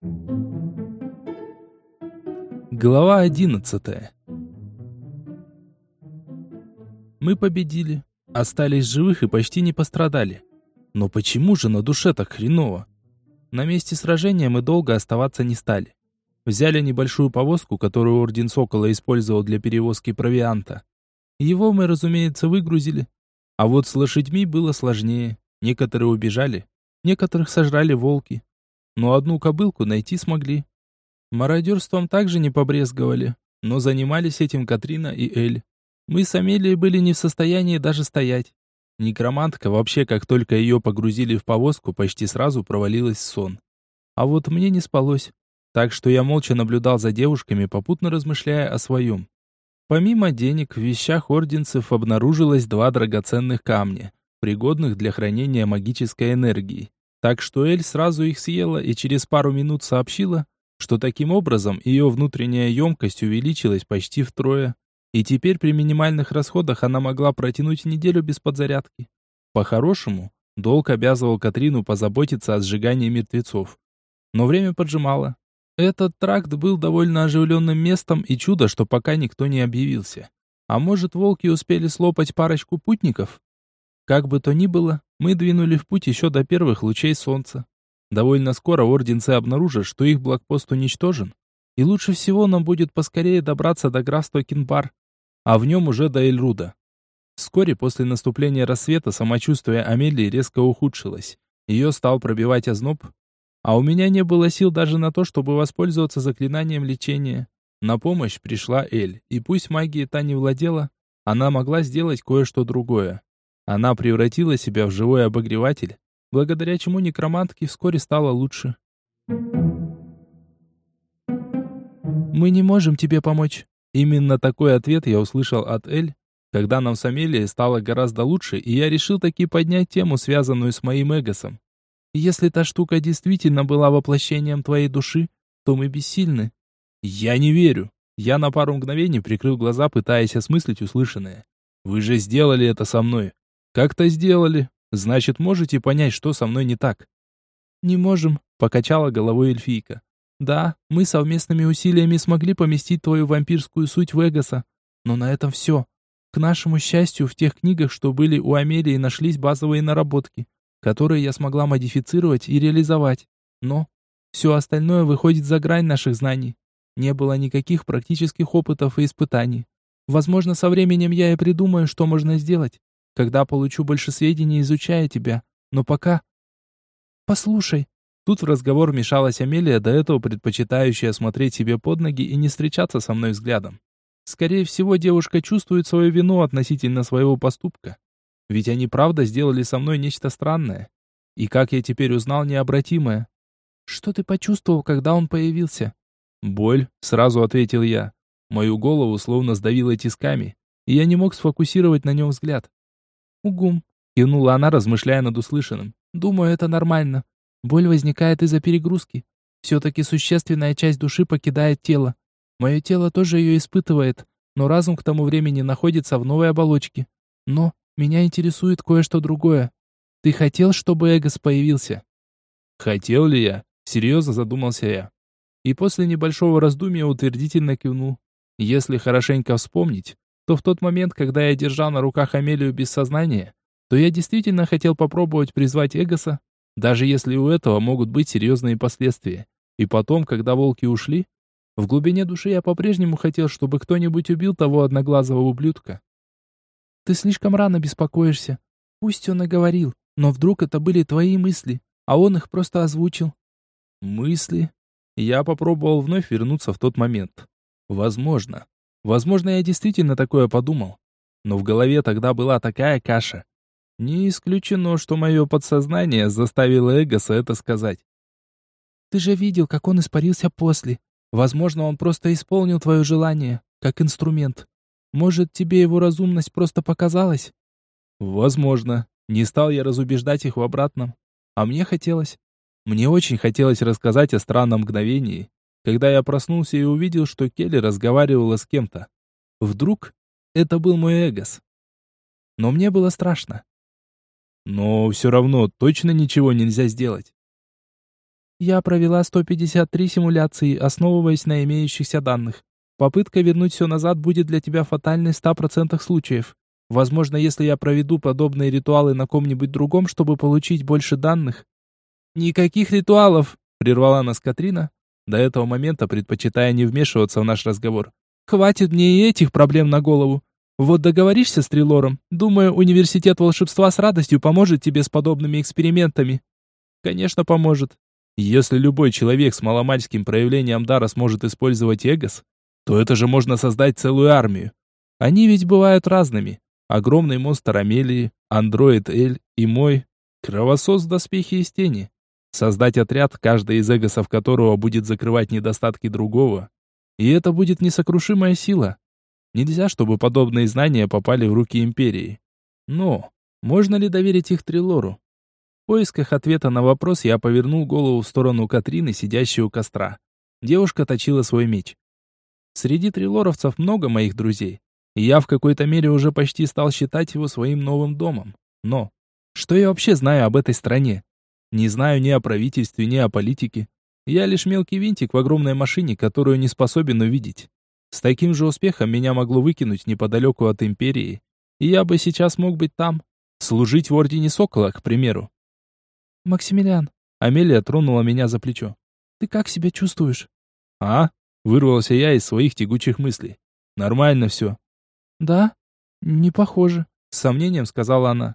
Глава 11. Мы победили, остались живых и почти не пострадали. Но почему же на душе так хреново? На месте сражения мы долго оставаться не стали. Взяли небольшую повозку, которую Орден Сокола использовал для перевозки провианта. Его мы, разумеется, выгрузили. А вот с лошадьми было сложнее. Некоторые убежали, некоторых сожрали волки. Но одну кобылку найти смогли. Мародерством также не побрезговали, но занимались этим Катрина и Эль. Мы с Амелией были не в состоянии даже стоять. Некромантка вообще, как только ее погрузили в повозку, почти сразу провалилась в сон. А вот мне не спалось, так что я молча наблюдал за девушками, попутно размышляя о своем. Помимо денег, в вещах орденцев обнаружилось 2 драгоценных камня, пригодных для хранения магической энергии. Так что Эль сразу их съела и через пару минут сообщила, что таким образом ее внутренняя емкость увеличилась почти втрое, и теперь при минимальных расходах она могла протянуть неделю без подзарядки. По-хорошему, долг обязывал Катрину позаботиться о сжигании мертвецов. Но время поджимало. Этот тракт был довольно оживленным местом, и чудо, что пока никто не объявился. А может, волки успели слопать парочку путников? Как бы то ни было, мы двинули в путь еще до первых лучей солнца. Довольно скоро орденцы обнаружат, что их блокпост уничтожен, и лучше всего нам будет поскорее добраться до графства Кинбар, а в нем уже до Эльруда. Вскоре после наступления рассвета самочувствие Амелии резко ухудшилось. Ее стал пробивать озноб, а у меня не было сил даже на то, чтобы воспользоваться заклинанием лечения. На помощь пришла Эль, и пусть магией та не владела, она могла сделать кое-что другое. Она превратила себя в живой обогреватель, благодаря чему некромантке вскоре стало лучше. «Мы не можем тебе помочь». Именно такой ответ я услышал от Эль, когда нам с Амелией стало гораздо лучше, и я решил таки поднять тему, связанную с моим эгосом. «Если та штука действительно была воплощением твоей души, то мы бессильны». «Я не верю». Я на пару мгновений прикрыл глаза, пытаясь осмыслить услышанное. «Вы же сделали это со мной». «Как-то сделали. Значит, можете понять, что со мной не так?» «Не можем», — покачала головой эльфийка. «Да, мы совместными усилиями смогли поместить твою вампирскую суть в Эгоса, но на этом все. К нашему счастью, в тех книгах, что были у Амелии, нашлись базовые наработки, которые я смогла модифицировать и реализовать. Но все остальное выходит за грань наших знаний. Не было никаких практических опытов и испытаний. Возможно, со временем я и придумаю, что можно сделать, когда получу больше сведений, изучая тебя. Но пока... Послушай». Тут в разговор вмешалась Амелия, до этого предпочитающая смотреть себе под ноги и не встречаться со мной взглядом. Скорее всего, девушка чувствует свою вину относительно своего поступка. Ведь они правда сделали со мной нечто странное. И, как я теперь узнал, необратимое. «Что ты почувствовал, когда он появился?» «Боль», — сразу ответил я. Мою голову словно сдавило тисками, и я не мог сфокусировать на нем взгляд. «Угум», — кивнула она, размышляя над услышанным. «Думаю, это нормально. Боль возникает из-за перегрузки. Все-таки существенная часть души покидает тело. Мое тело тоже ее испытывает, но разум к тому времени находится в новой оболочке. Но меня интересует кое-что другое. Ты хотел, чтобы Эгос появился?» «Хотел ли я?» — серьезно задумался я. И после небольшого раздумья утвердительно кивнул. Если хорошенько вспомнить, то в тот момент, когда я держал на руках Амелию без сознания, то я действительно хотел попробовать призвать Эгоса, даже если у этого могут быть серьезные последствия. И потом, когда волки ушли, в глубине души я по-прежнему хотел, чтобы кто-нибудь убил того одноглазого ублюдка. «Ты слишком рано беспокоишься. Пусть он и говорил, но вдруг это были твои мысли, а он их просто озвучил». «Мысли?» Я попробовал вновь вернуться в тот момент. Возможно. Возможно, я действительно такое подумал. Но в голове тогда была такая каша. Не исключено, что мое подсознание заставило Эгоса это сказать. «Ты же видел, как он испарился после. Возможно, он просто исполнил твое желание, как инструмент. Может, тебе его разумность просто показалась?» «Возможно. Не стал я разубеждать их в обратном. А мне хотелось. Мне очень хотелось рассказать о странном мгновении, когда я проснулся и увидел, что Келли разговаривала с кем-то. Вдруг это был мой Эгос. Но мне было страшно. Но все равно точно ничего нельзя сделать. Я провела 153 симуляции, основываясь на имеющихся данных. Попытка вернуть все назад будет для тебя фатальной в 100% случаев. Возможно, если я проведу подобные ритуалы на ком-нибудь другом, чтобы получить больше данных. Никаких ритуалов, прервала нас Катрина, до этого момента предпочитая не вмешиваться в наш разговор. Хватит мне и этих проблем на голову. Вот договоришься с Трилором? Думаю, университет волшебства с радостью поможет тебе с подобными экспериментами. Конечно, поможет. Если любой человек с маломальским проявлением дара сможет использовать Эгос, то это же можно создать целую армию. Они ведь бывают разными. Огромный монстр Амелии, андроид Эль и мой кровосос в доспехе из тени. Создать отряд, каждый из эгосов которого будет закрывать недостатки другого. И это будет несокрушимая сила. Нельзя, чтобы подобные знания попали в руки Империи. Но можно ли доверить их Трилору? В поисках ответа на вопрос я повернул голову в сторону Катрины, сидящей у костра. Девушка точила свой меч. Среди трилоровцев много моих друзей, и я в какой-то мере уже почти стал считать его своим новым домом. Но что я вообще знаю об этой стране? Не знаю ни о правительстве, ни о политике. Я лишь мелкий винтик в огромной машине, которую не способен увидеть. С таким же успехом меня могло выкинуть неподалеку от Империи, и я бы сейчас мог быть там, служить в Ордене Сокола, к примеру. «Максимилиан», — Амелия тронула меня за плечо. «Ты как себя чувствуешь?» «А?» — вырвался я из своих тягучих мыслей. «Нормально все». «Да? Не похоже», — с сомнением сказала она.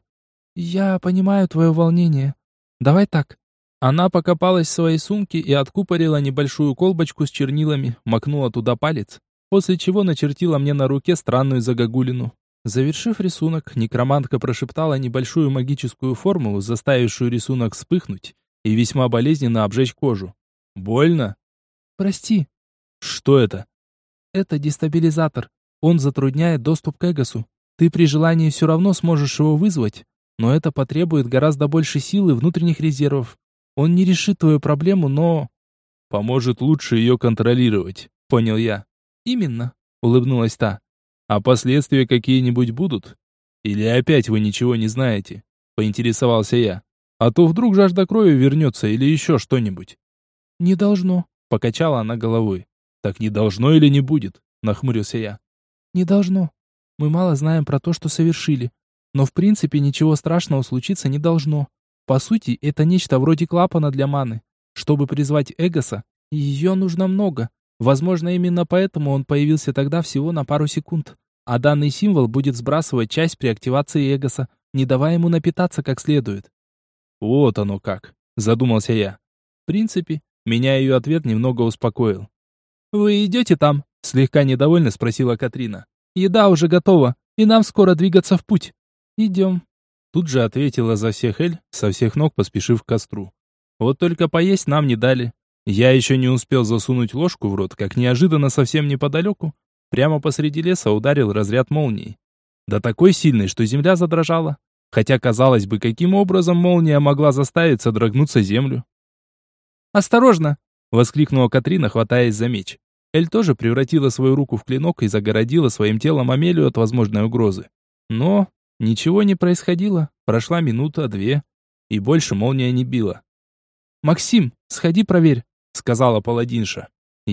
«Я понимаю твое волнение. Давай так». Она покопалась в своей сумке и откупорила небольшую колбочку с чернилами, макнула туда палец, после чего начертила мне на руке странную загогулину. Завершив рисунок, некромантка прошептала небольшую магическую формулу, заставившую рисунок вспыхнуть и весьма болезненно обжечь кожу. «Больно?» «Прости». «Что это?» «Это дестабилизатор. Он затрудняет доступ к Эгосу. Ты при желании все равно сможешь его вызвать, но это потребует гораздо больше силы и внутренних резервов. Он не решит твою проблему, но...» «Поможет лучше ее контролировать», — понял я. «Именно», — улыбнулась та. «А последствия какие-нибудь будут? Или опять вы ничего не знаете?» — поинтересовался я. «А то вдруг жажда крови вернется или еще что-нибудь». «Не должно», — покачала она головой. «Так не должно или не будет?» — нахмурился я. «Не должно. Мы мало знаем про то, что совершили. Но в принципе ничего страшного случиться не должно. По сути, это нечто вроде клапана для маны. Чтобы призвать Эгоса, ее нужно много. Возможно, именно поэтому он появился тогда всего на пару секунд. А данный символ будет сбрасывать часть при активации Эгоса, не давая ему напитаться как следует». «Вот оно как», — задумался я. В принципе, меня ее ответ немного успокоил. «Вы идете там?» — слегка недовольно спросила Катрина. «Еда уже готова, и нам скоро двигаться в путь». «Идем». Тут же ответила за всех Эль, со всех ног поспешив к костру. Вот только поесть нам не дали. Я еще не успел засунуть ложку в рот, как неожиданно совсем неподалеку, прямо посреди леса ударил разряд молнии. Да такой сильный, что земля задрожала. Хотя, казалось бы, каким образом молния могла заставить содрогнуться землю? «Осторожно!» — воскликнула Катрина, хватаясь за меч. Эль тоже превратила свою руку в клинок и загородила своим телом Амелию от возможной угрозы. Но ничего не происходило. Прошла минута, две, и больше молния не била. «Максим, сходи проверь», — сказала паладинша.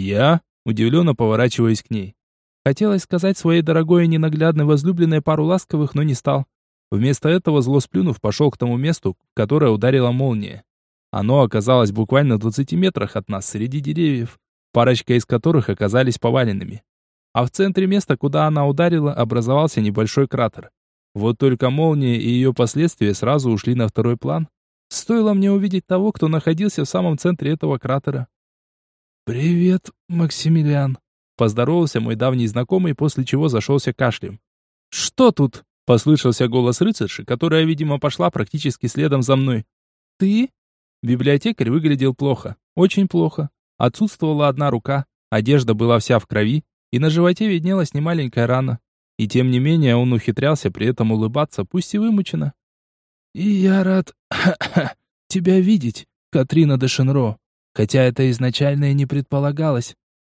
Я удивленно поворачиваясь к ней. Хотелось сказать своей дорогой и ненаглядной возлюбленной пару ласковых, но не стал. Вместо этого, зло сплюнув, пошел к тому месту, в которое ударила молния. Оно оказалось буквально в 20 метрах от нас, среди деревьев, парочка из которых оказались поваленными. А в центре места, куда она ударила, образовался небольшой кратер. Вот только молния и ее последствия сразу ушли на второй план. Стоило мне увидеть того, кто находился в самом центре этого кратера. «Привет, Максимилиан», — поздоровался мой давний знакомый, после чего зашелся кашлем. «Что тут?» — послышался голос рыцарши, которая, видимо, пошла практически следом за мной. «Ты?» Библиотекарь выглядел плохо, очень плохо. Отсутствовала одна рука, одежда была вся в крови, и на животе виднелась немаленькая рана. И тем не менее он ухитрялся при этом улыбаться, пусть и вымученно. «И я рад тебя видеть, Катрина де Шенро, хотя это изначально и не предполагалось».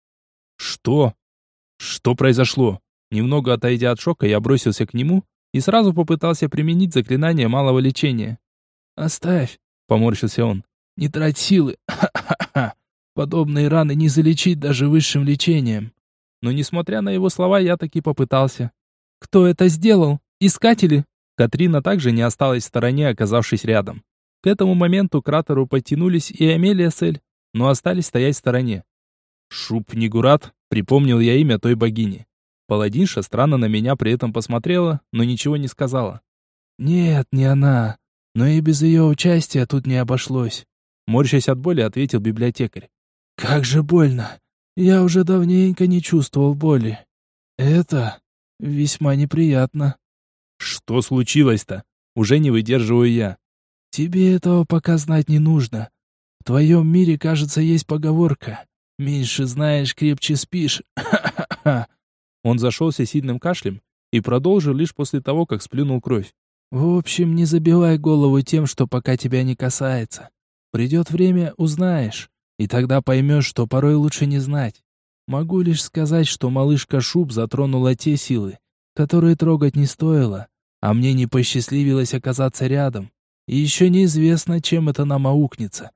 «Что? Что произошло?» Немного отойдя от шока, я бросился к нему и сразу попытался применить заклинание малого лечения. «Оставь», — поморщился он, — «не трать силы. Подобные раны не залечить даже высшим лечением. Но несмотря на его слова, я таки попытался. Кто это сделал? Искатели? Катрина также не осталась в стороне, оказавшись рядом. К этому моменту к кратеру подтянулись и Амелия с Эль, но остались стоять в стороне. Шуб-Нигурат, припомнил я имя той богини. Паладинша странно на меня при этом посмотрела, но ничего не сказала. «Нет, не она. Но и без ее участия тут не обошлось», морщась от боли, ответил библиотекарь. «Как же больно. Я уже давненько не чувствовал боли. Это весьма неприятно». «Что случилось-то?» Уже не выдерживаю я. «Тебе этого пока знать не нужно. В твоем мире, кажется, есть поговорка. Меньше знаешь, крепче спишь. Он зашелся сильным кашлем и продолжил лишь после того, как сплюнул кровь. В общем, не забивай голову тем, что пока тебя не касается. Придет время, узнаешь, и тогда поймешь, что порой лучше не знать. Могу лишь сказать, что малышка Шуб затронула те силы, которые трогать не стоило, а мне не посчастливилось оказаться рядом. И еще неизвестно, чем это нам аукнется.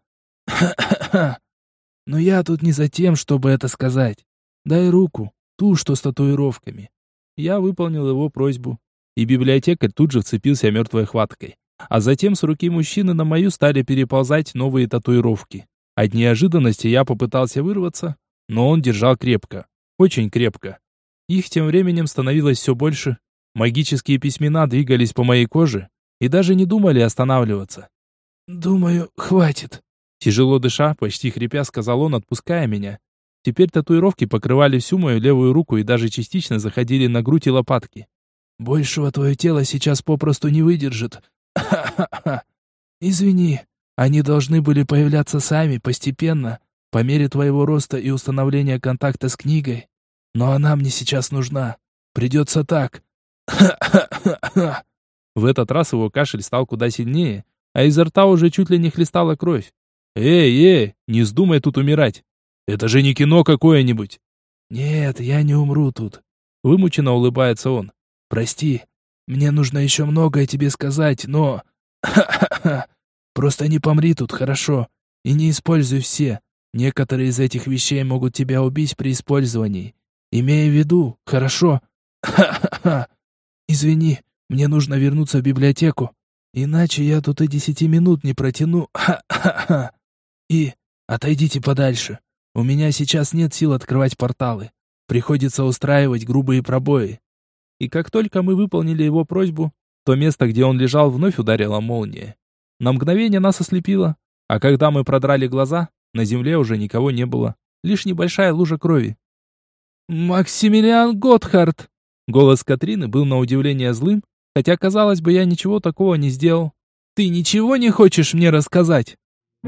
Но я тут не за тем, чтобы это сказать. Дай руку, ту, что с татуировками. Я выполнил его просьбу, и библиотекарь тут же вцепился мертвой хваткой. А затем с руки мужчины на мою стали переползать новые татуировки. От неожиданности я попытался вырваться, но он держал крепко, очень крепко. Их тем временем становилось все больше. Магические письмена двигались по моей коже и даже не думали останавливаться. «Думаю, хватит», — тяжело дыша, почти хрипя, сказал он, отпуская меня. Теперь татуировки покрывали всю мою левую руку и даже частично заходили на грудь и лопатки. «Большего твое тело сейчас попросту не выдержит. Извини, они должны были появляться сами, постепенно, по мере твоего роста и установления контакта с книгой. Но она мне сейчас нужна. Придется так». В этот раз его кашель стал куда сильнее, а изо рта уже чуть ли не хлестала кровь. «Эй, не вздумай тут умирать! Это же не кино какое-нибудь!» «Нет, я не умру тут», — вымученно улыбается он. «Прости, мне нужно еще многое тебе сказать, но... Просто не помри тут, хорошо? И не используй все. Некоторые из этих вещей могут тебя убить при использовании. Имея в виду, хорошо? Извини, мне нужно вернуться в библиотеку, иначе я тут и 10 минут не протяну. И отойдите подальше. У меня сейчас нет сил открывать порталы. Приходится устраивать грубые пробои». И как только мы выполнили его просьбу, то место, где он лежал, вновь ударила молния. На мгновение нас ослепило, а когда мы продрали глаза, на земле уже никого не было, лишь небольшая лужа крови. «Максимилиан Готхард!» Голос Катрины был на удивление злым, хотя, казалось бы, я ничего такого не сделал. «Ты ничего не хочешь мне рассказать?»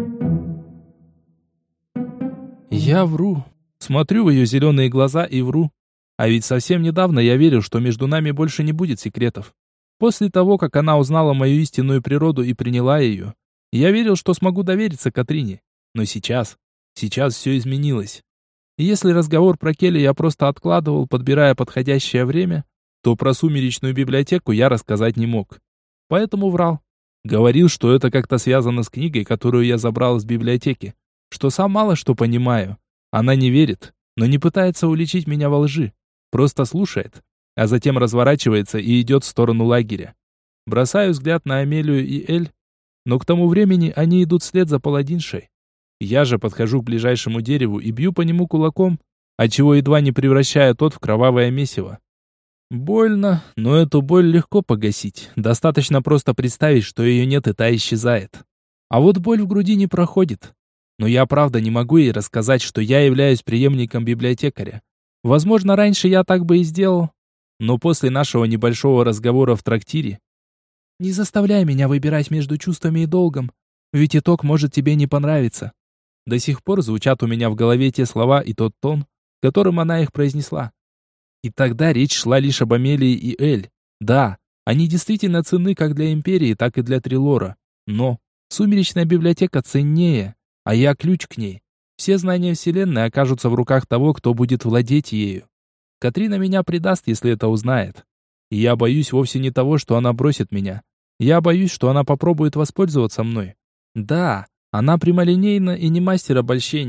Я вру. Смотрю в ее зеленые глаза и вру. А ведь совсем недавно я верил, что между нами больше не будет секретов. После того, как она узнала мою истинную природу и приняла ее, я верил, что смогу довериться Катрине. Но сейчас все изменилось. И если разговор про Келли я просто откладывал, подбирая подходящее время, то про сумеречную библиотеку я рассказать не мог. Поэтому врал. Говорил, что это как-то связано с книгой, которую я забрал из библиотеки, что сам мало что понимаю. Она не верит, но не пытается уличить меня во лжи. Просто слушает, а затем разворачивается и идет в сторону лагеря. Бросаю взгляд на Амелию и Эль, но к тому времени они идут вслед за паладиншей. Я же подхожу к ближайшему дереву и бью по нему кулаком, отчего едва не превращая тот в кровавое месиво. Больно, но эту боль легко погасить. Достаточно просто представить, что ее нет, и та исчезает. А вот боль в груди не проходит. Но я правда не могу ей рассказать, что я являюсь преемником библиотекаря. Возможно, раньше я так бы и сделал. Но после нашего небольшого разговора в трактире... Не заставляй меня выбирать между чувствами и долгом, ведь итог может тебе не понравиться. До сих пор звучат у меня в голове те слова и тот тон, которым она их произнесла. И тогда речь шла лишь об Амелии и Эль. Да, они действительно ценны как для Империи, так и для Трилора. Но сумеречная библиотека ценнее, а я ключ к ней. Все знания Вселенной окажутся в руках того, кто будет владеть ею. Катрина меня предаст, если это узнает. И я боюсь вовсе не того, что она бросит меня. Я боюсь, что она попробует воспользоваться мной. Да, она прямолинейна и не мастер обольщения.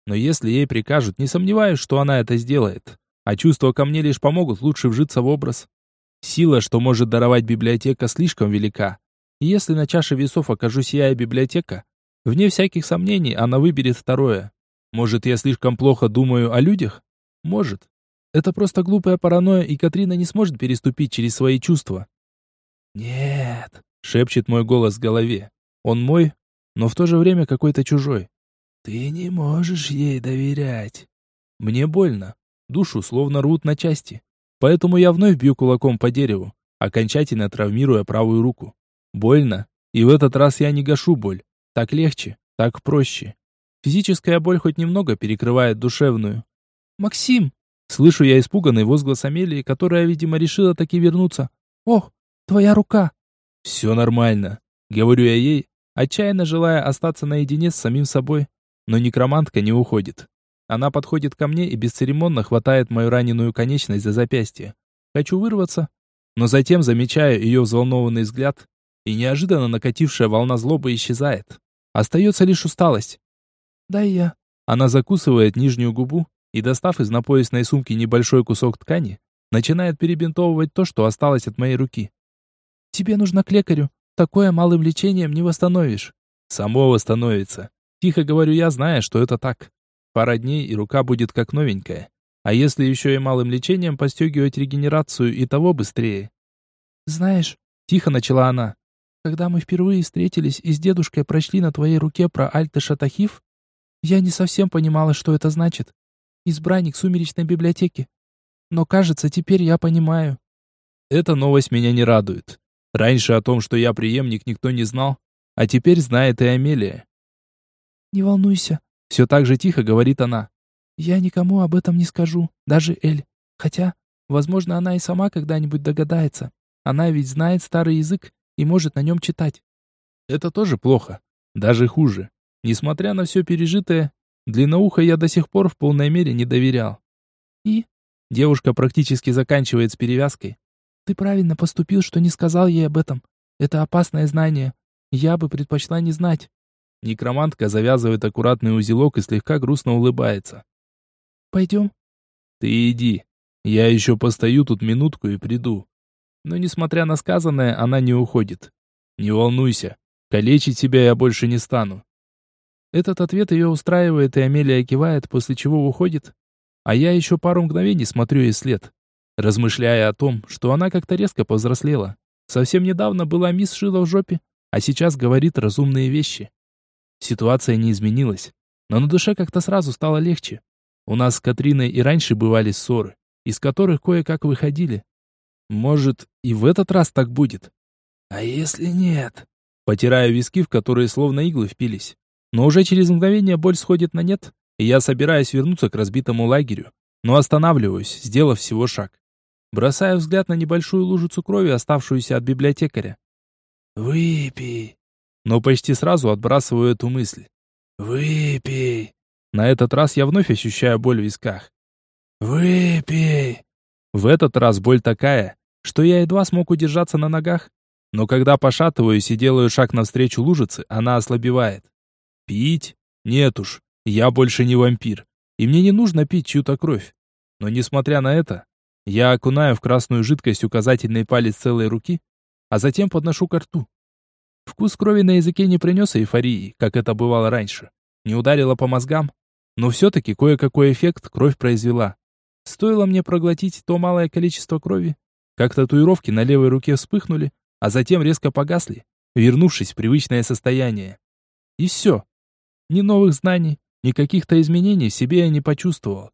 Но если ей прикажут, не сомневаюсь, что она это сделает. А чувства ко мне лишь помогут лучше вжиться в образ. Сила, что может даровать библиотека, слишком велика. И если на чаше весов окажусь я и библиотека, вне всяких сомнений она выберет второе. Может, я слишком плохо думаю о людях? Может. Это просто глупая паранойя, и Катрина не сможет переступить через свои чувства. «Нет», — шепчет мой голос в голове. Он мой, но в то же время какой-то чужой. «Ты не можешь ей доверять». Мне больно. Душу словно рвут на части. Поэтому я вновь бью кулаком по дереву, окончательно травмируя правую руку. Больно. И в этот раз я не гашу боль. Так легче, так проще. Физическая боль хоть немного перекрывает душевную. «Максим!» Слышу я испуганный возглас Амелии, которая, видимо, решила таки вернуться. «Ох, твоя рука!» «Все нормально», — говорю я ей, отчаянно желая остаться наедине с самим собой. Но некромантка не уходит. Она подходит ко мне и бесцеремонно хватает мою раненую конечность за запястье. Хочу вырваться, но затем замечаю ее взволнованный взгляд, и неожиданно накатившая волна злобы исчезает. Остается лишь усталость. «Дай я». Она закусывает нижнюю губу и, достав из напоясной сумки небольшой кусок ткани, начинает перебинтовывать то, что осталось от моей руки. «Тебе нужно к лекарю. Такое малым лечением не восстановишь». «Само восстановится». Тихо говорю я, зная, что это так. Пара дней, и рука будет как новенькая. А если еще и малым лечением постегивать регенерацию, и того быстрее. «Знаешь», — тихо начала она, «когда мы впервые встретились и с дедушкой прочли на твоей руке про Альтеша-Тахиф, я не совсем понимала, что это значит. Избранник сумеречной библиотеки. Но, кажется, теперь я понимаю». Эта новость меня не радует. Раньше о том, что я преемник, никто не знал, а теперь знает и Амелия. «Не волнуйся», — все так же тихо говорит она. «Я никому об этом не скажу, даже Эль. Хотя, возможно, она и сама когда-нибудь догадается. Она ведь знает старый язык и может на нем читать». Это тоже плохо. Даже хуже. Несмотря на все пережитое, длинноухой я до сих пор в полной мере не доверял. «И?» Девушка практически заканчивает с перевязкой. «Ты правильно поступил, что не сказал ей об этом. Это опасное знание. Я бы предпочла не знать». Некромантка завязывает аккуратный узелок и слегка грустно улыбается. «Пойдем?» «Ты иди. Я еще постою тут минутку и приду». Но, несмотря на сказанное, она не уходит. «Не волнуйся. Калечить себя я больше не стану». Этот ответ ее устраивает, и Амелия кивает, после чего уходит. А я еще пару мгновений смотрю ей вслед, размышляя о том, что она как-то резко повзрослела. Совсем недавно была мисс Шила в жопе, а сейчас говорит разумные вещи. Ситуация не изменилась, но на душе как-то сразу стало легче. У нас с Катриной и раньше бывали ссоры, из которых кое-как выходили. Может, и в этот раз так будет? А если нет? Потираю виски, в которые словно иглы впились. Но уже через мгновение боль сходит на нет, и я собираюсь вернуться к разбитому лагерю, но останавливаюсь, сделав всего шаг. Бросаю взгляд на небольшую лужицу крови, оставшуюся от библиотекаря. «Выпей!» Но почти сразу отбрасываю эту мысль. «Выпей!» На этот раз я вновь ощущаю боль в висках. «Выпей!» В этот раз боль такая, что я едва смог удержаться на ногах. Но когда пошатываюсь и делаю шаг навстречу лужице, она ослабевает. Пить? Нет уж, я больше не вампир, и мне не нужно пить чью-то кровь. Но несмотря на это, я окунаю в красную жидкость указательный палец целой руки, а затем подношу ко рту. Вкус крови на языке не принес эйфории, как это бывало раньше. Не ударило по мозгам, но все-таки кое-какой эффект кровь произвела. Стоило мне проглотить то малое количество крови, как татуировки на левой руке вспыхнули, а затем резко погасли, вернувшись в привычное состояние. И все. Ни новых знаний, ни каких-то изменений в себе я не почувствовал.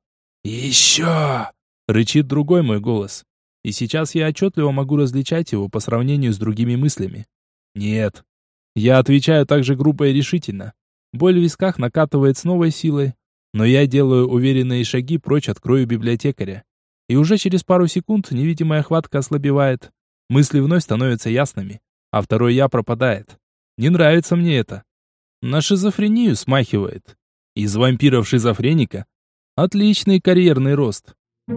«Еще!» — рычит другой мой голос. И сейчас я отчетливо могу различать его по сравнению с другими мыслями. «Нет». Я отвечаю так же грубо и решительно. Боль в висках накатывает с новой силой, но я делаю уверенные шаги прочь от крови библиотекаря. И уже через пару секунд невидимая хватка ослабевает. Мысли вновь становятся ясными, а второй я пропадает. Не нравится мне это. На шизофрению смахивает. Из вампиров-шизофреника отличный карьерный рост.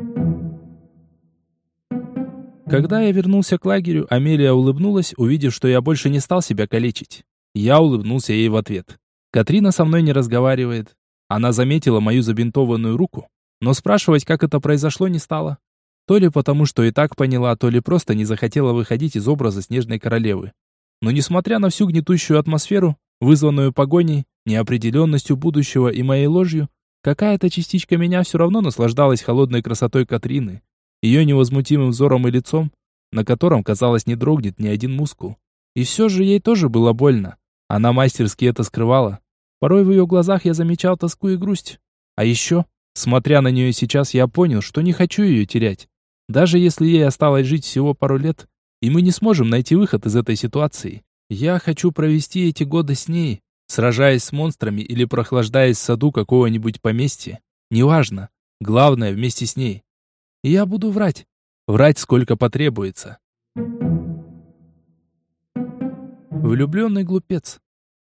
Когда я вернулся к лагерю, Амелия улыбнулась, увидев, что я больше не стал себя калечить. Я улыбнулся ей в ответ. Катрина со мной не разговаривает. Она заметила мою забинтованную руку, но спрашивать, как это произошло, не стала. То ли потому, что и так поняла, то ли просто не захотела выходить из образа снежной королевы. Но несмотря на всю гнетущую атмосферу, вызванную погоней, неопределенностью будущего и моей ложью, какая-то частичка меня все равно наслаждалась холодной красотой Катрины, ее невозмутимым взором и лицом, на котором, казалось, не дрогнет ни один мускул. И все же ей тоже было больно. Она мастерски это скрывала. Порой в ее глазах я замечал тоску и грусть. А еще, смотря на нее сейчас, я понял, что не хочу ее терять. Даже если ей осталось жить всего пару лет, и мы не сможем найти выход из этой ситуации. Я хочу провести эти годы с ней, сражаясь с монстрами или прохлаждаясь в саду какого-нибудь поместья. Неважно. Главное, вместе с ней. И я буду врать. Врать сколько потребуется. Влюбленный глупец.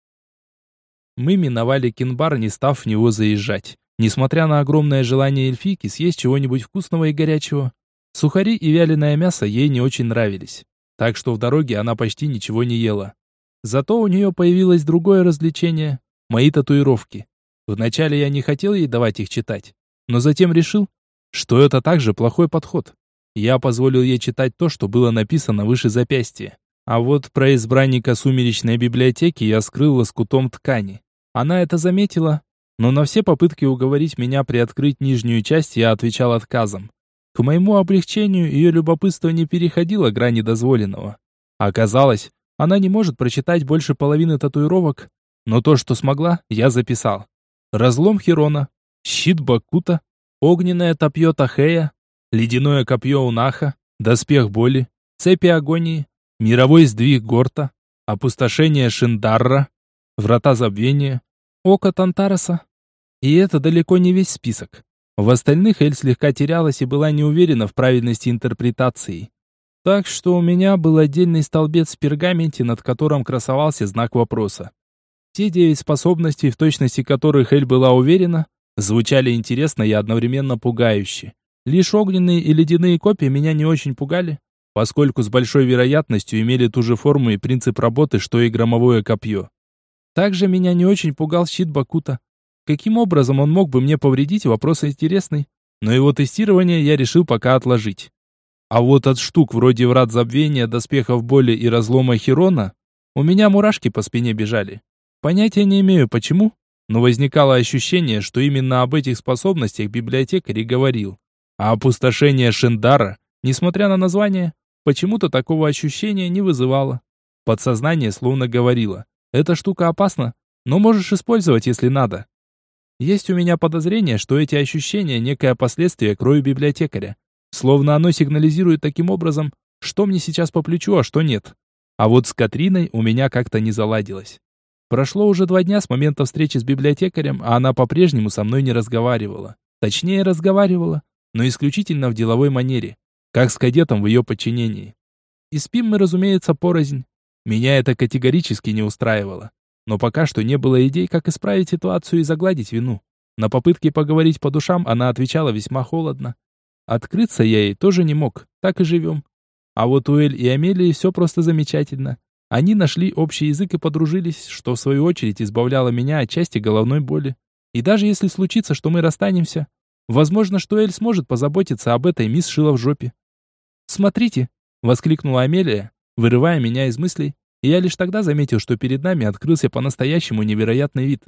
Мы миновали Кинбар, не став в него заезжать. Несмотря на огромное желание эльфийки съесть чего-нибудь вкусного и горячего, сухари и вяленое мясо ей не очень нравились. Так что в дороге она почти ничего не ела. Зато у нее появилось другое развлечение – мои татуировки. Вначале я не хотел ей давать их читать, но затем решил, что это также плохой подход. Я позволил ей читать то, что было написано выше запястья. А вот про избранника сумеречной библиотеки я скрыл лоскутом ткани. Она это заметила, но на все попытки уговорить меня приоткрыть нижнюю часть я отвечал отказом. К моему облегчению ее любопытство не переходило грани дозволенного. Оказалось, она не может прочитать больше половины татуировок, но то, что смогла, я записал. Разлом Хирона, щит Бакута, огненное копье Тахея, ледяное копье Унаха, доспех боли, цепи агонии, мировой сдвиг Горта, опустошение Шиндарра, врата забвения, око Тантараса. И это далеко не весь список. В остальных Эль слегка терялась и была не уверена в правильности интерпретации. Так что у меня был отдельный столбец в пергаменте, над которым красовался знак вопроса. Те 9 способностей, в точности которых Эль была уверена, звучали интересно и одновременно пугающе. Лишь огненные и ледяные копья меня не очень пугали, поскольку с большой вероятностью имели ту же форму и принцип работы, что и громовое копье. Также меня не очень пугал щит Бакута. Каким образом он мог бы мне повредить, вопрос интересный, но его тестирование я решил пока отложить. А вот от штук вроде врат забвения, доспехов боли и разлома Хирона у меня мурашки по спине бежали. Понятия не имею почему, но возникало ощущение, что именно об этих способностях библиотекарь и говорил. А опустошение Шиндара, несмотря на название, почему-то такого ощущения не вызывало. Подсознание словно говорило: эта штука опасна, но можешь использовать, если надо. Есть у меня подозрение, что эти ощущения – некое последствие крови библиотекаря. Словно оно сигнализирует таким образом, что мне сейчас по плечу, а что нет. А вот с Катриной у меня как-то не заладилось. Прошло уже 2 дня с момента встречи с библиотекарем, а она по-прежнему со мной не разговаривала. Точнее, разговаривала, но исключительно в деловой манере, как с кадетом в ее подчинении. И спим мы, разумеется, порознь. Меня это категорически не устраивало. Но пока что не было идей, как исправить ситуацию и загладить вину. На попытки поговорить по душам она отвечала весьма холодно. Открыться я ей тоже не мог, так и живем. А вот у Эль и Амелии все просто замечательно. Они нашли общий язык и подружились, что в свою очередь избавляло меня от части головной боли. И даже если случится, что мы расстанемся, возможно, что Эль сможет позаботиться об этой мисс Шила в жопе. «Смотрите!» — воскликнула Амелия, вырывая меня из мыслей, и я лишь тогда заметил, что перед нами открылся по-настоящему невероятный вид.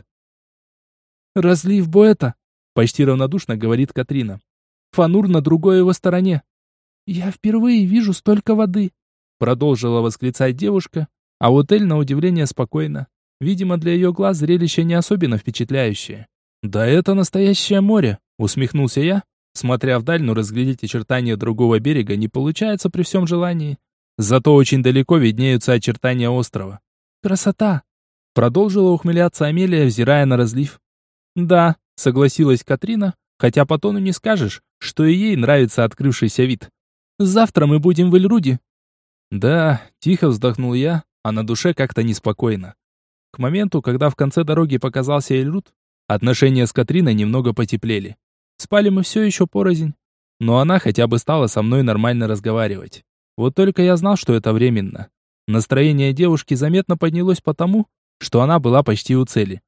«Разлив Боэта!» — почти равнодушно говорит Катрина. «Фанур на другой его стороне». «Я впервые вижу столько воды!» — продолжила восклицать девушка, а вот Эль на удивление спокойно. Видимо, для ее глаз зрелище не особенно впечатляющее. «Да это настоящее море!» — усмехнулся я, смотря вдаль, но разглядеть очертания другого берега не получается при всем желании. Зато очень далеко виднеются очертания острова. «Красота!» — продолжила ухмыляться Амелия, взирая на разлив. «Да», — согласилась Катрина, хотя по тону не скажешь, что и ей нравится открывшийся вид. «Завтра мы будем в Эльруде». «Да», — тихо вздохнул я, а на душе как-то неспокойно. К моменту, когда в конце дороги показался Эльруд, отношения с Катриной немного потеплели. Спали мы все еще порознь, но она хотя бы стала со мной нормально разговаривать. Вот только я знал, что это временно. Настроение девушки заметно поднялось потому, что она была почти у цели.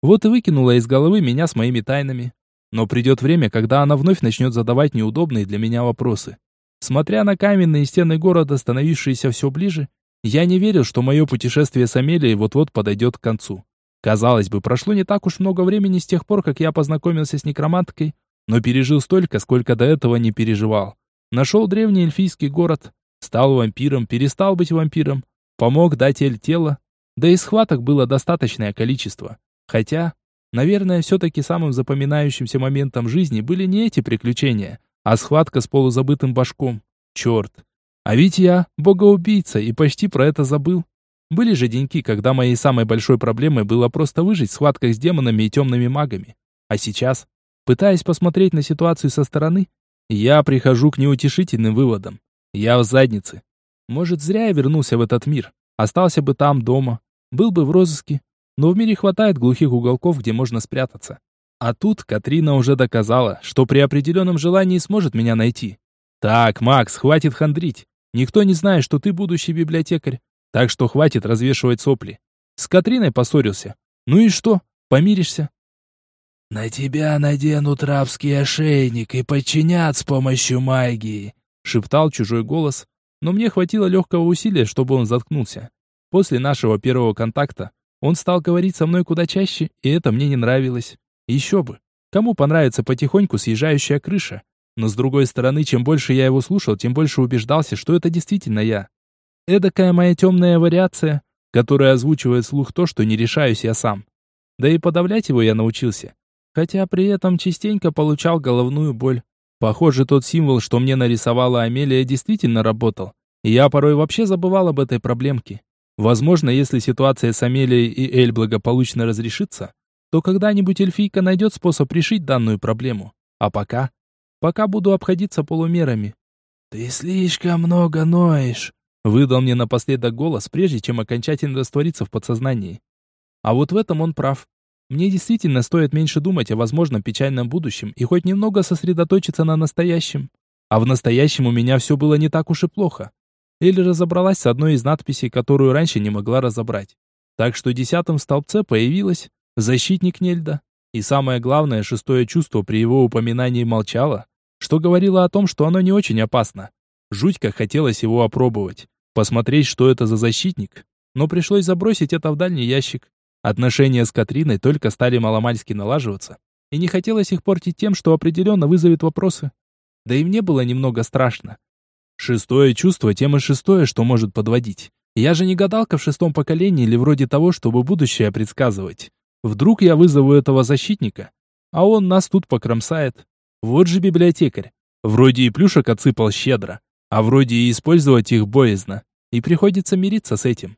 Вот и выкинула из головы меня с моими тайнами. Но придет время, когда она вновь начнет задавать неудобные для меня вопросы. Смотря на каменные стены города, становившиеся все ближе, я не верил, что мое путешествие с Амелией вот-вот подойдет к концу. Казалось бы, прошло не так уж много времени с тех пор, как я познакомился с некроманткой, но пережил столько, сколько до этого не переживал. Нашел древний эльфийский город, стал вампиром, перестал быть вампиром, помог дать Эль тело, да и схваток было достаточное количество. Хотя, наверное, все-таки самым запоминающимся моментом жизни были не эти приключения, а схватка с полузабытым башком. Черт! А ведь я богоубийца и почти про это забыл. Были же деньки, когда моей самой большой проблемой было просто выжить в схватках с демонами и темными магами. А сейчас, пытаясь посмотреть на ситуацию со стороны, я прихожу к неутешительным выводам. Я в заднице. Может, зря я вернулся в этот мир. Остался бы там, дома. Был бы в розыске. Но в мире хватает глухих уголков, где можно спрятаться. А тут Катрина уже доказала, что при определенном желании сможет меня найти. Так, Макс, хватит хандрить. Никто не знает, что ты будущий библиотекарь. Так что хватит развешивать сопли. С Катриной поссорился. Ну и что? Помиришься? «На тебя наденут рабский ошейник и подчинят с помощью магии», шептал чужой голос, но мне хватило легкого усилия, чтобы он заткнулся. После нашего первого контакта он стал говорить со мной куда чаще, и это мне не нравилось. Еще бы. Кому понравится потихоньку съезжающая крыша? Но с другой стороны, чем больше я его слушал, тем больше убеждался, что это действительно я. Эдакая моя темная вариация, которая озвучивает вслух то, что не решаюсь я сам. Да и подавлять его я научился. Хотя при этом частенько получал головную боль. Похоже, тот символ, что мне нарисовала Амелия, действительно работал. И я порой вообще забывал об этой проблемке. Возможно, если ситуация с Амелией и Эль благополучно разрешится, то когда-нибудь эльфийка найдет способ решить данную проблему. А пока буду обходиться полумерами. «Ты слишком много ноешь», выдал мне напоследок голос, прежде чем окончательно раствориться в подсознании. А вот в этом он прав. Мне действительно стоит меньше думать о возможном печальном будущем и хоть немного сосредоточиться на настоящем. А в настоящем у меня все было не так уж и плохо. Эль разобралась с одной из надписей, которую раньше не могла разобрать. Так что в 10-м столбце появилось «Защитник Нельда». И самое главное, 6-е чувство при его упоминании молчало, что говорило о том, что оно не очень опасно. Жуть как хотелось его опробовать, посмотреть, что это за защитник, но пришлось забросить это в дальний ящик. Отношения с Катриной только стали маломальски налаживаться, и не хотелось их портить тем, что определенно вызовет вопросы. Да и мне было немного страшно. 6-е чувство тем и 6-е, что может подводить. Я же не гадалка в 6-м поколении или вроде того, чтобы будущее предсказывать. Вдруг я вызову этого защитника, а он нас тут покромсает. Вот же библиотекарь. Вроде и плюшек отсыпал щедро, а вроде и использовать их боязно. И приходится мириться с этим.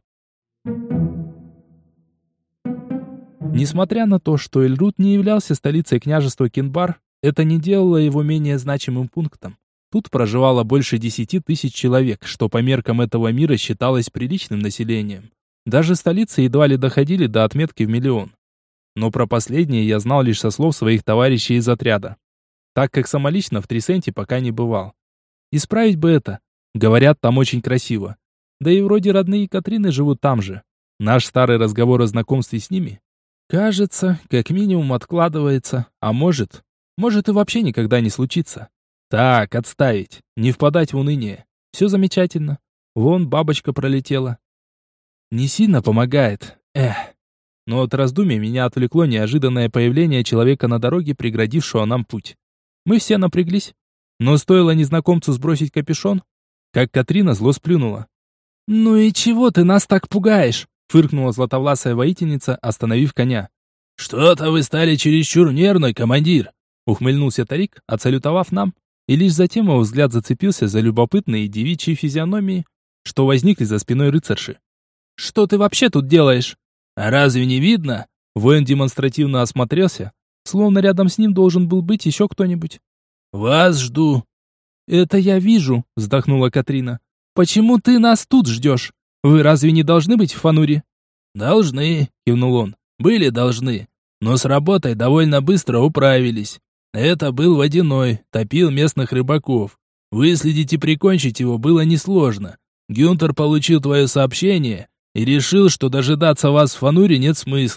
Несмотря на то, что Эльрут не являлся столицей княжества Кинбар, это не делало его менее значимым пунктом. Тут проживало больше 10 тысяч человек, что по меркам этого мира считалось приличным населением. Даже столицы едва ли доходили до отметки в 1 миллион. Но про последнее я знал лишь со слов своих товарищей из отряда, так как самолично в Трисенте пока не бывал. Исправить бы это. Говорят, там очень красиво. Да и вроде родные Катрины живут там же. Наш старый разговор о знакомстве с ними, кажется, как минимум откладывается, а может и вообще никогда не случится. Так, отставить, не впадать в уныние. Все замечательно. Вон бабочка пролетела. Не сильно помогает. Но от раздумий меня отвлекло неожиданное появление человека на дороге, преградившего нам путь. Мы все напряглись, но стоило незнакомцу сбросить капюшон, как Катрина зло сплюнула. «Ну и чего ты нас так пугаешь?» — фыркнула златовласая воительница, остановив коня. «Что-то вы стали чересчур нервный, командир!» — ухмыльнулся Тарик, отсалютовав нам, и лишь затем его взгляд зацепился за любопытные девичьи физиономии, что возникли за спиной рыцарши. «Что ты вообще тут делаешь?» «А разве не видно?» Воин демонстративно осмотрелся, словно рядом с ним должен был быть еще кто-нибудь. «Вас жду». «Это я вижу», — вздохнула Катрина. «Почему ты нас тут ждешь? Вы разве не должны быть в Фануре?» «Должны», — кивнул он. «Были должны, но с работой довольно быстро управились. Это был водяной, топил местных рыбаков. Выследить и прикончить его было несложно. Гюнтер получил твое сообщение и решил, что дожидаться вас в Фануре нет смысла.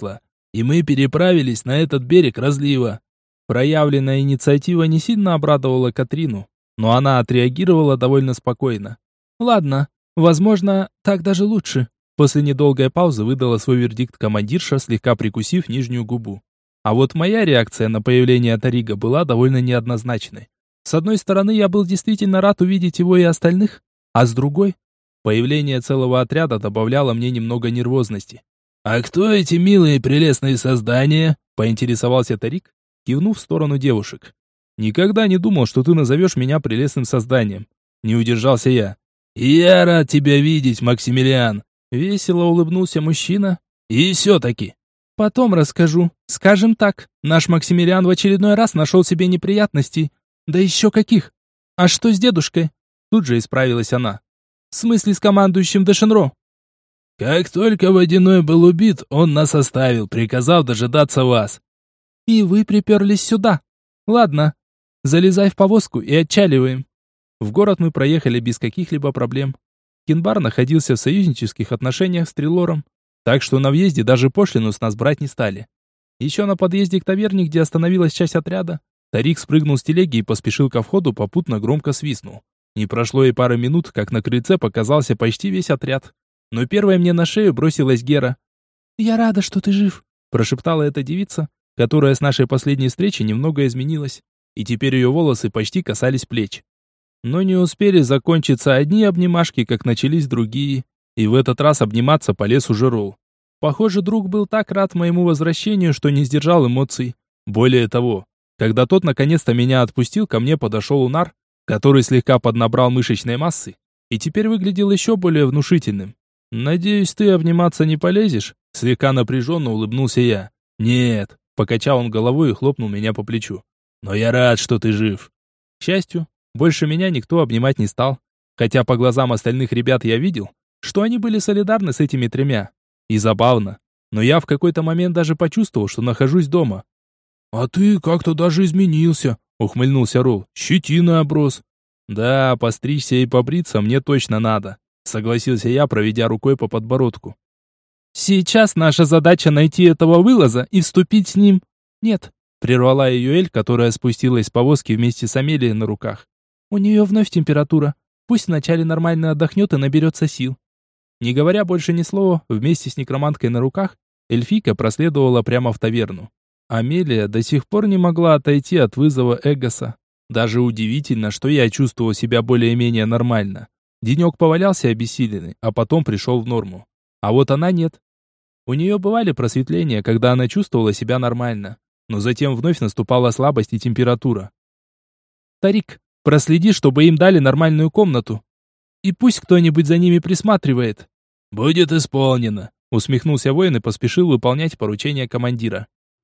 и мы переправились на этот берег разлива. Проявленная инициатива не сильно обрадовала Катрину, но она отреагировала довольно спокойно. Ладно, возможно, так даже лучше. После недолгой паузы выдала свой вердикт командирша, слегка прикусив нижнюю губу. А вот моя реакция на появление Тарига была довольно неоднозначной. С одной стороны, я был действительно рад увидеть его и остальных, а с другой, появление целого отряда добавляло мне немного нервозности. «А кто эти милые прелестные создания?» — поинтересовался Тарик, кивнув в сторону девушек. «Никогда не думал, что ты назовешь меня прелестным созданием». Не удержался я. «Я рад тебя видеть, Максимилиан!» Весело улыбнулся мужчина. «И все-таки!» «Потом расскажу. Скажем так, наш Максимилиан в очередной раз нашел себе неприятностей. Да еще каких! А что с дедушкой?» Тут же исправилась она. «В смысле с командующим Дешенро?» «Как только Водяной был убит, он нас оставил, приказав дожидаться вас». «И вы приперлись сюда. Ладно, залезай в повозку и отчаливаем». В город мы проехали без каких-либо проблем. Кинбар находился в союзнических отношениях с Трилором, так что на въезде даже пошлину с нас брать не стали. Еще на подъезде к таверне, где остановилась часть отряда, Тарик спрыгнул с телеги и поспешил ко входу, попутно громко свистнул. Не прошло и пары минут, как на крыльце показался почти весь отряд. Но первой мне на шею бросилась Гера. «Я рада, что ты жив», – прошептала эта девица, которая с нашей последней встречи немного изменилась, и теперь ее волосы почти касались плеч. Но не успели закончиться одни обнимашки, как начались другие, и в этот раз обниматься полез уже Ролл. Похоже, друг был так рад моему возвращению, что не сдержал эмоций. Более того, когда тот наконец-то меня отпустил, ко мне подошел Унар, который слегка поднабрал мышечной массы, и теперь выглядел еще более внушительным. «Надеюсь, ты обниматься не полезешь?» Слегка напряженно улыбнулся я. «Нет», — покачал он головой и хлопнул меня по плечу. «Но я рад, что ты жив». К счастью, больше меня никто обнимать не стал, хотя по глазам остальных ребят я видел, что они были солидарны с этими тремя. И забавно, но я в какой-то момент даже почувствовал, что нахожусь дома. «А ты как-то даже изменился», — ухмыльнулся Ролл. «Щетина оброс». «Да, постричься и побриться мне точно надо», — согласился я, проведя рукой по подбородку. «Сейчас наша задача найти этого вылаза и вступить с ним». «Нет», — прервала ее Эль, которая спустилась с повозки вместе с Амелией на руках. «У нее вновь температура. Пусть вначале нормально отдохнет и наберется сил». Не говоря больше ни слова, вместе с некроманткой на руках, эльфийка проследовала прямо в таверну. Амелия до сих пор не могла отойти от вызова Эгоса. Даже удивительно, что я чувствовал себя более-менее нормально. Денек повалялся обессиленный, а потом пришел в норму. А вот она нет. У нее бывали просветления, когда она чувствовала себя нормально, но затем вновь наступала слабость и температура. «Тарик, проследи, чтобы им дали нормальную комнату. И пусть кто-нибудь за ними присматривает». «Будет исполнено», — усмехнулся воин и поспешил выполнять поручение командира.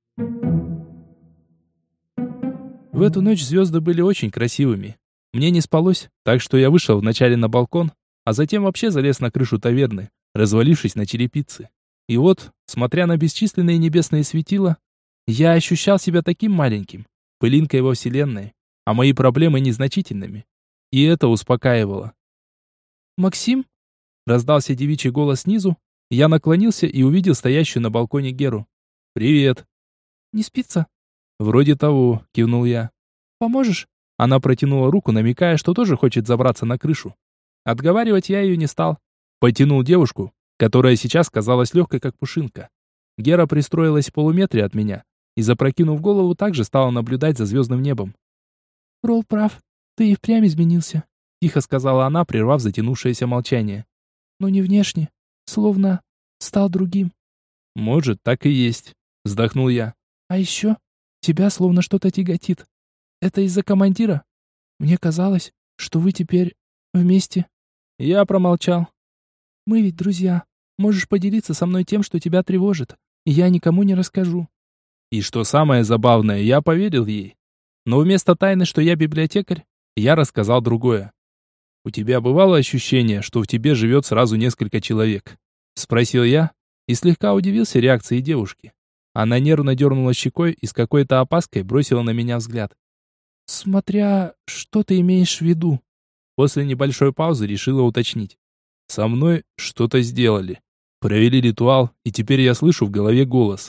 В эту ночь звезды были очень красивыми. Мне не спалось, так что я вышел вначале на балкон, а затем вообще залез на крышу таверны, развалившись на черепице. И вот, смотря на бесчисленные небесные светила, я ощущал себя таким маленьким, пылинкой во вселенной, а мои проблемы незначительными. И это успокаивало. «Максим?» — раздался девичий голос снизу. Я наклонился и увидел стоящую на балконе Геру. «Привет». «Не спится?» «Вроде того», — кивнул я. «Поможешь?» Она протянула руку, намекая, что тоже хочет забраться на крышу. Отговаривать я ее не стал. Потянул девушку, которая сейчас казалась легкой, как пушинка. Гера пристроилась в полуметре от меня и, запрокинув голову, также стала наблюдать за звездным небом. «Ролл прав, ты и впрямь изменился», — тихо сказала она, прервав затянувшееся молчание. «Но не внешне, словно стал другим». «Может, так и есть», — вздохнул я. «А еще тебя словно что-то тяготит. Это из-за командира? Мне казалось, что вы теперь вместе». Я промолчал. «Мы ведь друзья. Можешь поделиться со мной тем, что тебя тревожит, и я никому не расскажу». И что самое забавное, я поверил ей. Но вместо тайны, что я библиотекарь, я рассказал другое. «У тебя бывало ощущение, что в тебе живет сразу несколько человек?» Спросил я и слегка удивился реакции девушки. Она нервно дернула щекой и с какой-то опаской бросила на меня взгляд. «Смотря, что ты имеешь в виду?» После небольшой паузы решила уточнить. «Со мной что-то сделали. Провели ритуал, и теперь я слышу в голове голос.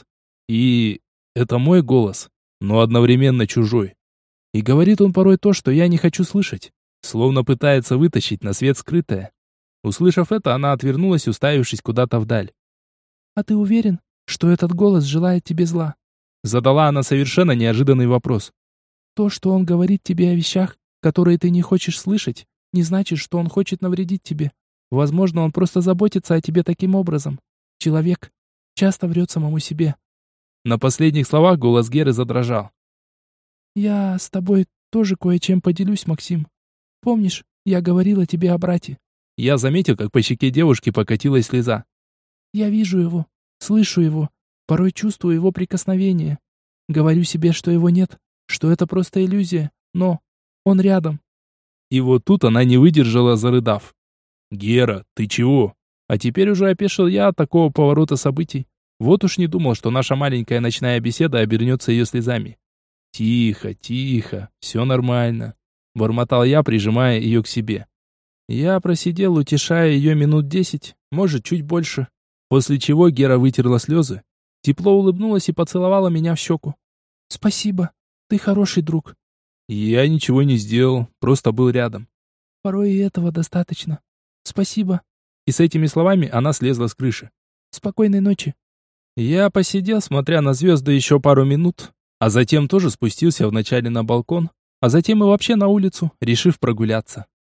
И это мой голос, но одновременно чужой. И говорит он порой то, что я не хочу слышать, словно пытается вытащить на свет скрытое. Услышав это, она отвернулась, уставившись куда-то вдаль. «А ты уверен, что этот голос желает тебе зла?» Задала она совершенно неожиданный вопрос. «То, что он говорит тебе о вещах, которые ты не хочешь слышать, не значит, что он хочет навредить тебе. Возможно, он просто заботится о тебе таким образом. Человек часто врет самому себе». На последних словах голос Геры задрожал. «Я с тобой тоже кое-чем поделюсь, Максим. Помнишь, я говорила тебе о брате?» Я заметил, как по щеке девушки покатилась слеза. «Я вижу его, слышу его, порой чувствую его прикосновение. Говорю себе, что его нет, что это просто иллюзия, но он рядом». И вот тут она не выдержала, зарыдав. «Гера, ты чего?» А теперь уже опешил я от такого поворота событий. Вот уж не думал, что наша маленькая ночная беседа обернется ее слезами. «Тихо, тихо, все нормально», — бормотал я, прижимая ее к себе. Я просидел, утешая ее минут 10, может, чуть больше. После чего Гера вытерла слезы, тепло улыбнулась и поцеловала меня в щеку. «Спасибо, ты хороший друг». Я ничего не сделал, просто был рядом. «Порой и этого достаточно. Спасибо». И с этими словами она слезла с крыши. «Спокойной ночи». Я посидел, смотря на звезды, еще пару минут, а затем тоже спустился вначале на балкон, а затем и вообще на улицу, решив прогуляться.